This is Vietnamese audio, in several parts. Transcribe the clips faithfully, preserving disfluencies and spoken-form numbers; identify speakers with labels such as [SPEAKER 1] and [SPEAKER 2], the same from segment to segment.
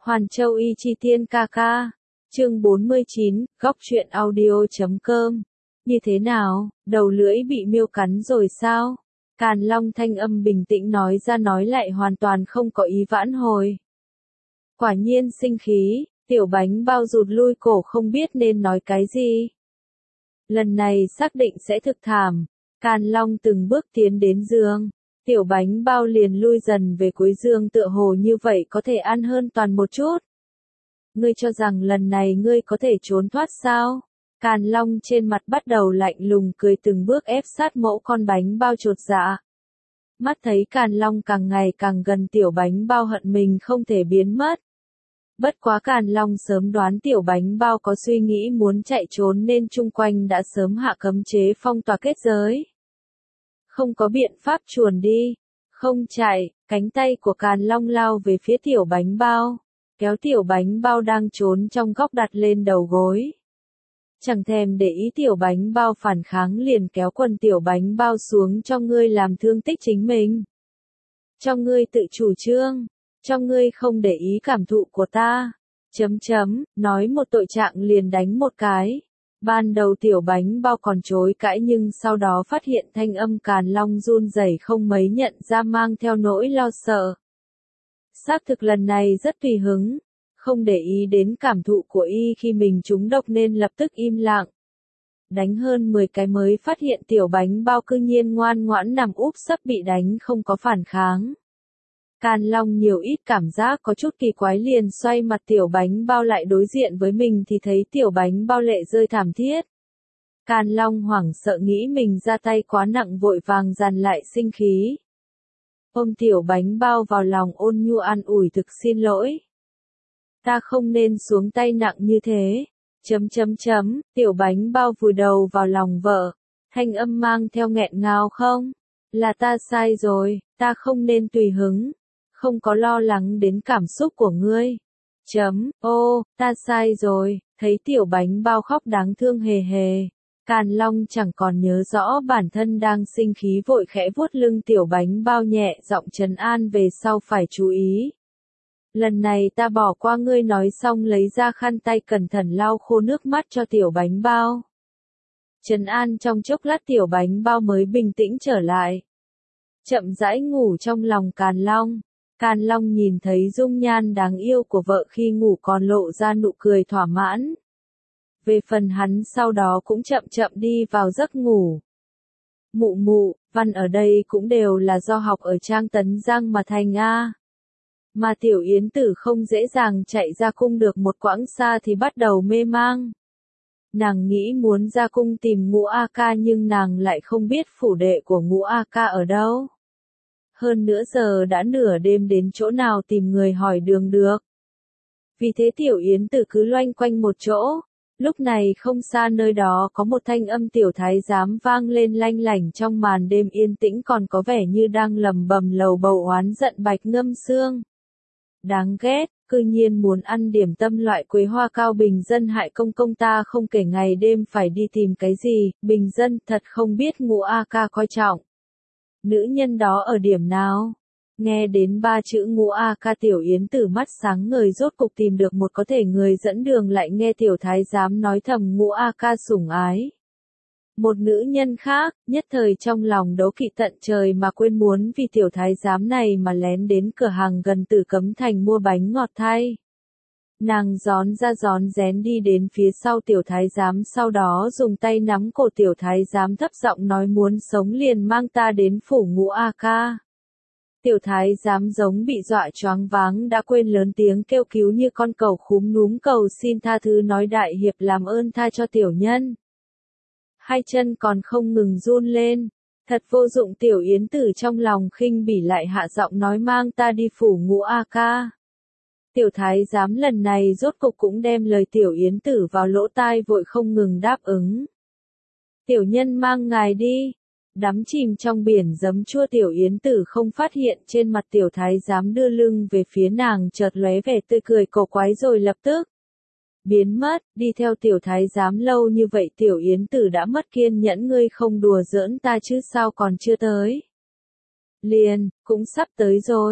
[SPEAKER 1] Hoàn Châu Y Chi Tiên ca ca. Chương bốn mươi chín, góc truyện audio chấm com. Như thế nào, đầu lưỡi bị miêu cắn rồi sao? Càn Long thanh âm bình tĩnh nói ra nói lại hoàn toàn không có ý vãn hồi. Quả nhiên sinh khí, tiểu bánh bao rụt lui cổ không biết nên nói cái gì. Lần này xác định sẽ thực thảm. Càn Long từng bước tiến đến giường. Tiểu bánh bao liền lui dần về cuối giường, tựa hồ như vậy có thể an hơn toàn một chút. Ngươi cho rằng lần này ngươi có thể trốn thoát sao? Càn Long trên mặt bắt đầu lạnh lùng cười, từng bước ép sát mẫu con bánh bao chột dạ. Mắt thấy Càn Long càng ngày càng gần, tiểu bánh bao hận mình không thể biến mất. Bất quá Càn Long sớm đoán tiểu bánh bao có suy nghĩ muốn chạy trốn nên chung quanh đã sớm hạ cấm chế phong tỏa kết giới. Không có biện pháp chuồn đi, không chạy, cánh tay của Càn Long lao về phía tiểu bánh bao, kéo tiểu bánh bao đang trốn trong góc đặt lên đầu gối. Chẳng thèm để ý tiểu bánh bao phản kháng, liền kéo quần tiểu bánh bao xuống, cho ngươi làm thương tích chính mình. Cho ngươi tự chủ trương, cho ngươi không để ý cảm thụ của ta. Chấm chấm, nói một tội trạng liền đánh một cái. Ban đầu tiểu bánh bao còn chối cãi, nhưng sau đó phát hiện thanh âm Càn Long run rẩy không mấy nhận ra mang theo nỗi lo sợ. Xác thực lần này rất tùy hứng, không để ý đến cảm thụ của y khi mình trúng độc nên lập tức im lặng. Đánh hơn mười cái mới phát hiện tiểu bánh bao cư nhiên ngoan ngoãn nằm úp sấp bị đánh không có phản kháng. Càn Long nhiều ít cảm giác có chút kỳ quái, liền xoay mặt tiểu bánh bao lại đối diện với mình thì thấy tiểu bánh bao lệ rơi thảm thiết. Càn Long hoảng sợ nghĩ mình ra tay quá nặng, vội vàng dằn lại sinh khí. Ôm tiểu bánh bao vào lòng ôn nhu an ủi, thực xin lỗi. Ta không nên xuống tay nặng như thế. Chấm chấm chấm, tiểu bánh bao vùi đầu vào lòng vợ. Thanh âm mang theo nghẹn ngào, không? Là ta sai rồi, ta không nên tùy hứng. Không có lo lắng đến cảm xúc của ngươi. Chấm, ô, ta sai rồi, thấy tiểu bánh bao khóc đáng thương hề hề. Càn Long chẳng còn nhớ rõ bản thân đang sinh khí, vội khẽ vuốt lưng tiểu bánh bao nhẹ giọng trấn an, về sau phải chú ý. Lần này ta bỏ qua ngươi, nói xong lấy ra khăn tay cẩn thận lau khô nước mắt cho tiểu bánh bao. Trấn an trong chốc lát tiểu bánh bao mới bình tĩnh trở lại. Chậm rãi ngủ trong lòng Càn Long. Càn Long nhìn thấy dung nhan đáng yêu của vợ khi ngủ còn lộ ra nụ cười thỏa mãn. Về phần hắn sau đó cũng chậm chậm đi vào giấc ngủ. Mụ mụ, văn ở đây cũng đều là do học ở Trang Tấn Giang mà thành a. Mà tiểu Yến Tử không dễ dàng chạy ra cung được một quãng xa thì bắt đầu mê mang. Nàng nghĩ muốn ra cung tìm Ngũ A Ca, nhưng nàng lại không biết phủ đệ của Ngũ A Ca ở đâu. Hơn nữa giờ đã nửa đêm, đến chỗ nào tìm người hỏi đường được. Vì thế tiểu Yến Tử cứ loanh quanh một chỗ. Lúc này không xa nơi đó có một thanh âm tiểu thái giám vang lên lanh lảnh trong màn đêm yên tĩnh, còn có vẻ như đang lầm bầm lầu bầu oán giận Bạch Ngâm Xương. Đáng ghét, cư nhiên muốn ăn điểm tâm loại quế hoa cao, bình dân hại công công ta không kể ngày đêm phải đi tìm cái gì, bình dân thật không biết Ngũ A Ca coi trọng. Nữ nhân đó ở điểm nào? Nghe đến ba chữ Ngũ A Ca, tiểu Yến Tử mắt sáng ngời, rốt cục tìm được một có thể người dẫn đường, lại nghe tiểu thái giám nói thầm Ngũ A Ca sủng ái một nữ nhân khác, nhất thời trong lòng đấu kỵ tận trời, mà quên muốn vì tiểu thái giám này mà lén đến cửa hàng gần Tử Cấm Thành mua bánh ngọt thay. Nàng gión ra gión rén đi đến phía sau tiểu thái giám, sau đó dùng tay nắm cổ tiểu thái giám, thấp giọng nói, muốn sống liền mang ta đến phủ Ngũ A Ca. Tiểu thái giám giống bị dọa choáng váng, đã quên lớn tiếng kêu cứu như con cẩu khúm núm cầu xin tha thứ, nói đại hiệp làm ơn tha cho tiểu nhân. Hai chân còn không ngừng run lên. Thật vô dụng, tiểu Yến Tử trong lòng khinh bỉ lại hạ giọng nói, mang ta đi phủ Ngũ A Ca. Tiểu thái giám lần này rốt cục cũng đem lời tiểu Yến Tử vào lỗ tai, vội không ngừng đáp ứng. Tiểu nhân mang ngài đi. Đắm chìm trong biển giấm chua, tiểu Yến Tử không phát hiện trên mặt tiểu thái giám đưa lưng về phía nàng chợt lóe vẻ tươi cười cổ quái, rồi lập tức biến mất. Đi theo tiểu thái giám lâu như vậy, tiểu Yến Tử đã mất kiên nhẫn, ngươi không đùa giỡn ta chứ sao, còn chưa tới? Liền, cũng sắp tới rồi.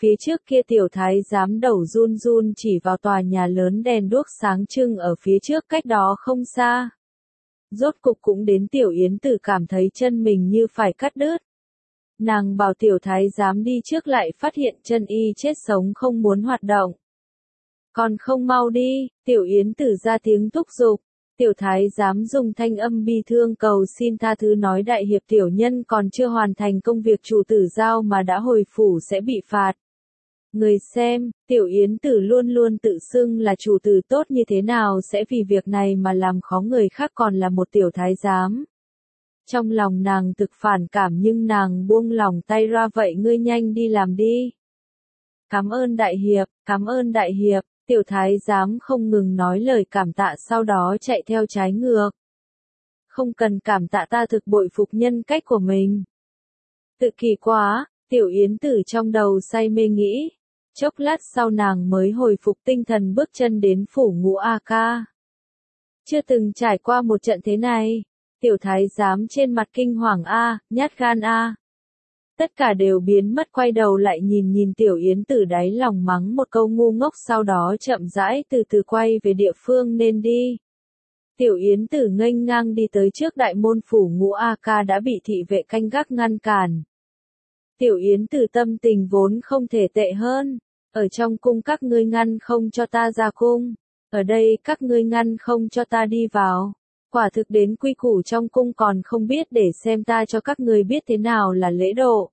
[SPEAKER 1] Phía trước kia tiểu thái giám đầu run run chỉ vào tòa nhà lớn đèn đuốc sáng trưng ở phía trước cách đó không xa. Rốt cục cũng đến tiểu yến tử cảm thấy chân mình như phải cắt đứt. Nàng bảo tiểu thái giám đi trước lại phát hiện chân y chết sống không muốn hoạt động. Còn không mau đi, tiểu yến tử ra tiếng thúc giục. Tiểu thái giám dùng thanh âm bi thương cầu xin tha thứ nói đại hiệp tiểu nhân còn chưa hoàn thành công việc chủ tử giao mà đã hồi phủ sẽ bị phạt. Người xem, tiểu yến tử luôn luôn tự xưng là chủ tử tốt như thế nào sẽ vì việc này mà làm khó người khác còn là một tiểu thái giám. Trong lòng nàng thực phản cảm nhưng nàng buông lòng tay ra vậy ngươi nhanh đi làm đi. Cảm ơn đại hiệp, cảm ơn đại hiệp, tiểu thái giám không ngừng nói lời cảm tạ sau đó chạy theo trái ngược. Không cần cảm tạ ta thực bội phục nhân cách của mình. Tự kỳ quá, tiểu yến tử trong đầu say mê nghĩ. Chốc lát sau nàng mới hồi phục tinh thần bước chân đến phủ ngũ A Ca. Chưa từng trải qua một trận thế này. Tiểu thái giám trên mặt kinh hoàng A, nhát gan A. Tất cả đều biến mất quay đầu lại nhìn nhìn tiểu yến tử đáy lòng mắng một câu ngu ngốc sau đó chậm rãi từ từ quay về địa phương nên đi. Tiểu yến tử nghênh ngang đi tới trước đại môn phủ ngũ A Ca đã bị thị vệ canh gác ngăn cản. Tiểu yến tử tâm tình vốn không thể tệ hơn. Ở trong cung các ngươi ngăn không cho ta ra cung. Ở đây các ngươi ngăn không cho ta đi vào. Quả thực đến quy củ trong cung còn không biết để xem ta cho các ngươi biết thế nào là lễ độ.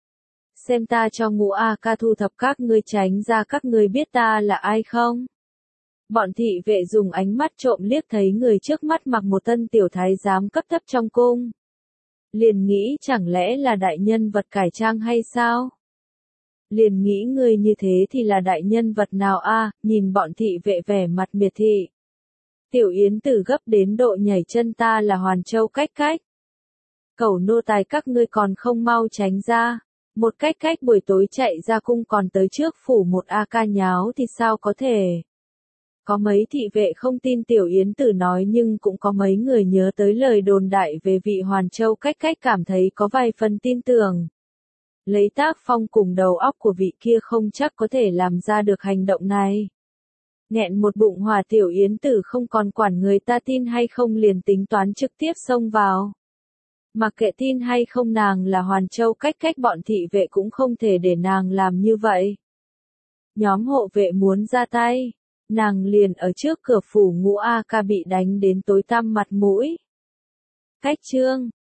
[SPEAKER 1] Xem ta cho ngũ A Ca thu thập các ngươi tránh ra các ngươi biết ta là ai không. Bọn thị vệ dùng ánh mắt trộm liếc thấy người trước mắt mặc một tân tiểu thái giám cấp thấp trong cung. Liền nghĩ chẳng lẽ là đại nhân vật cải trang hay sao? Liền nghĩ người như thế thì là đại nhân vật nào a? À, nhìn bọn thị vệ vẻ mặt miệt thị. Tiểu yến tử gấp đến độ nhảy chân ta là Hoàn Châu cách cách. Cẩu nô tài các ngươi còn không mau tránh ra. Một cách cách buổi tối chạy ra cung còn tới trước phủ một A Ca nháo thì sao có thể. Có mấy thị vệ không tin tiểu yến tử nói nhưng cũng có mấy người nhớ tới lời đồn đại về vị Hoàn Châu cách cách cảm thấy có vài phần tin tưởng. Lấy tác phong cùng đầu óc của vị kia không chắc có thể làm ra được hành động này. Nghẹn một bụng hỏa tiểu yến tử không còn quản người ta tin hay không liền tính toán trực tiếp xông vào. Mặc kệ tin hay không nàng là Hoàn Châu cách cách bọn thị vệ cũng không thể để nàng làm như vậy. Nhóm hộ vệ muốn ra tay. Nàng liền ở trước cửa phủ ngũ A Ca bị đánh đến tối tăm mặt mũi. Cách chương